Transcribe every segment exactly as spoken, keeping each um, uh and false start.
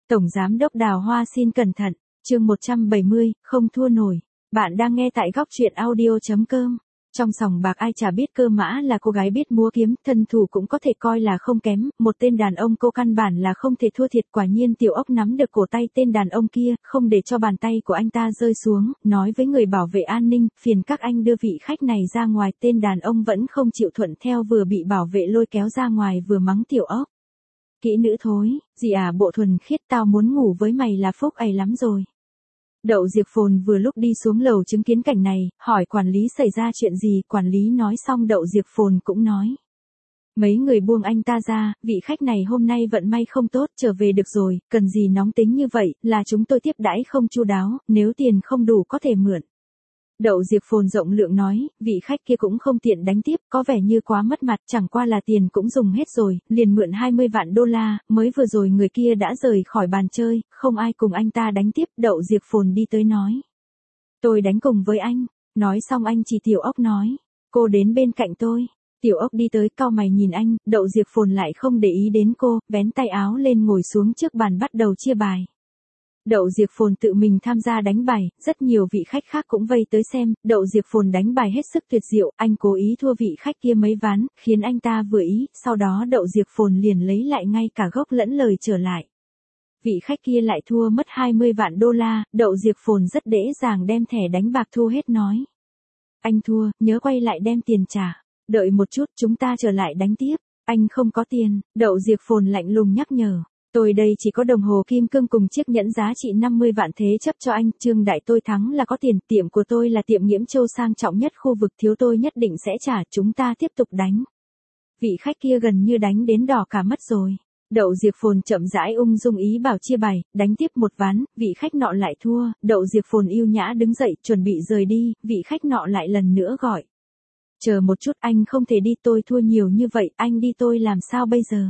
Tổng Giám đốc Đào Hoa xin cẩn thận, chương một trăm bảy mươi, không thua nổi. Bạn đang nghe tại góc truyện audio chấm com. Trong sòng bạc ai chả biết Cơ Mã là cô gái biết múa kiếm, thân thủ cũng có thể coi là không kém, một tên đàn ông cô căn bản là không thể thua thiệt. Quả nhiên Tiểu Ốc nắm được cổ tay tên đàn ông kia, không để cho bàn tay của anh ta rơi xuống, nói với người bảo vệ an ninh, phiền các anh đưa vị khách này ra ngoài. Tên đàn ông vẫn không chịu thuận theo, vừa bị bảo vệ lôi kéo ra ngoài vừa mắng Tiểu Ốc. Kỹ nữ thối, gì à, bộ thuần khiết, tao muốn ngủ với mày là phúc ấy lắm rồi. Đậu Diệp Phồn vừa lúc đi xuống lầu chứng kiến cảnh này, hỏi quản lý xảy ra chuyện gì. Quản lý nói xong Đậu Diệp Phồn cũng nói. Mấy người buông anh ta ra, vị khách này hôm nay vận may không tốt, trở về được rồi, cần gì nóng tính như vậy, là chúng tôi tiếp đãi không chu đáo, nếu tiền không đủ có thể mượn. Đậu Diệp Phồn rộng lượng nói, vị khách kia cũng không tiện đánh tiếp, có vẻ như quá mất mặt, chẳng qua là tiền cũng dùng hết rồi, liền mượn hai mươi vạn đô la, mới vừa rồi người kia đã rời khỏi bàn chơi, không ai cùng anh ta đánh tiếp. Đậu Diệp Phồn đi tới nói. Tôi đánh cùng với anh. Nói xong anh chỉ Tiểu Ốc nói. Cô đến bên cạnh tôi. Tiểu Ốc đi tới cau mày nhìn anh, Đậu Diệp Phồn lại không để ý đến cô, vén tay áo lên ngồi xuống trước bàn bắt đầu chia bài. Đậu Diệp Phồn tự mình tham gia đánh bài, rất nhiều vị khách khác cũng vây tới xem. Đậu Diệp Phồn đánh bài hết sức tuyệt diệu, anh cố ý thua vị khách kia mấy ván, khiến anh ta vừa ý, sau đó Đậu Diệp Phồn liền lấy lại ngay cả gốc lẫn lời trở lại. Vị khách kia lại thua mất hai mươi vạn đô la, Đậu Diệp Phồn rất dễ dàng đem thẻ đánh bạc thu hết nói. Anh thua, nhớ quay lại đem tiền trả. Đợi một chút, chúng ta trở lại đánh tiếp. Anh không có tiền, Đậu Diệp Phồn lạnh lùng nhắc nhở. Tôi đây chỉ có đồng hồ kim cương cùng chiếc nhẫn giá trị năm mươi vạn, thế chấp cho anh. Trương đại tôi thắng là có tiền, tiệm của tôi là tiệm Nghiễm Châu sang trọng nhất khu vực, thiếu tôi nhất định sẽ trả. Chúng ta tiếp tục đánh. Vị khách kia gần như đánh đến đỏ cả mắt rồi. Đậu Diệp Phồn chậm rãi ung dung ý bảo chia bài, đánh tiếp một ván, vị khách nọ lại thua. Đậu Diệp Phồn yêu nhã đứng dậy, chuẩn bị rời đi, vị khách nọ lại lần nữa gọi. Chờ một chút, anh không thể đi, tôi thua nhiều như vậy, anh đi tôi làm sao bây giờ?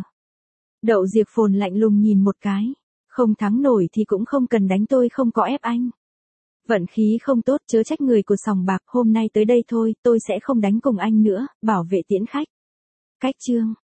Đậu Diệp Phồn lạnh lùng nhìn một cái. Không thắng nổi thì cũng không cần đánh, tôi không có ép anh. Vận khí không tốt chớ trách người của sòng bạc, hôm nay tới đây thôi, tôi sẽ không đánh cùng anh nữa. Bảo vệ tiễn khách. Cách chương.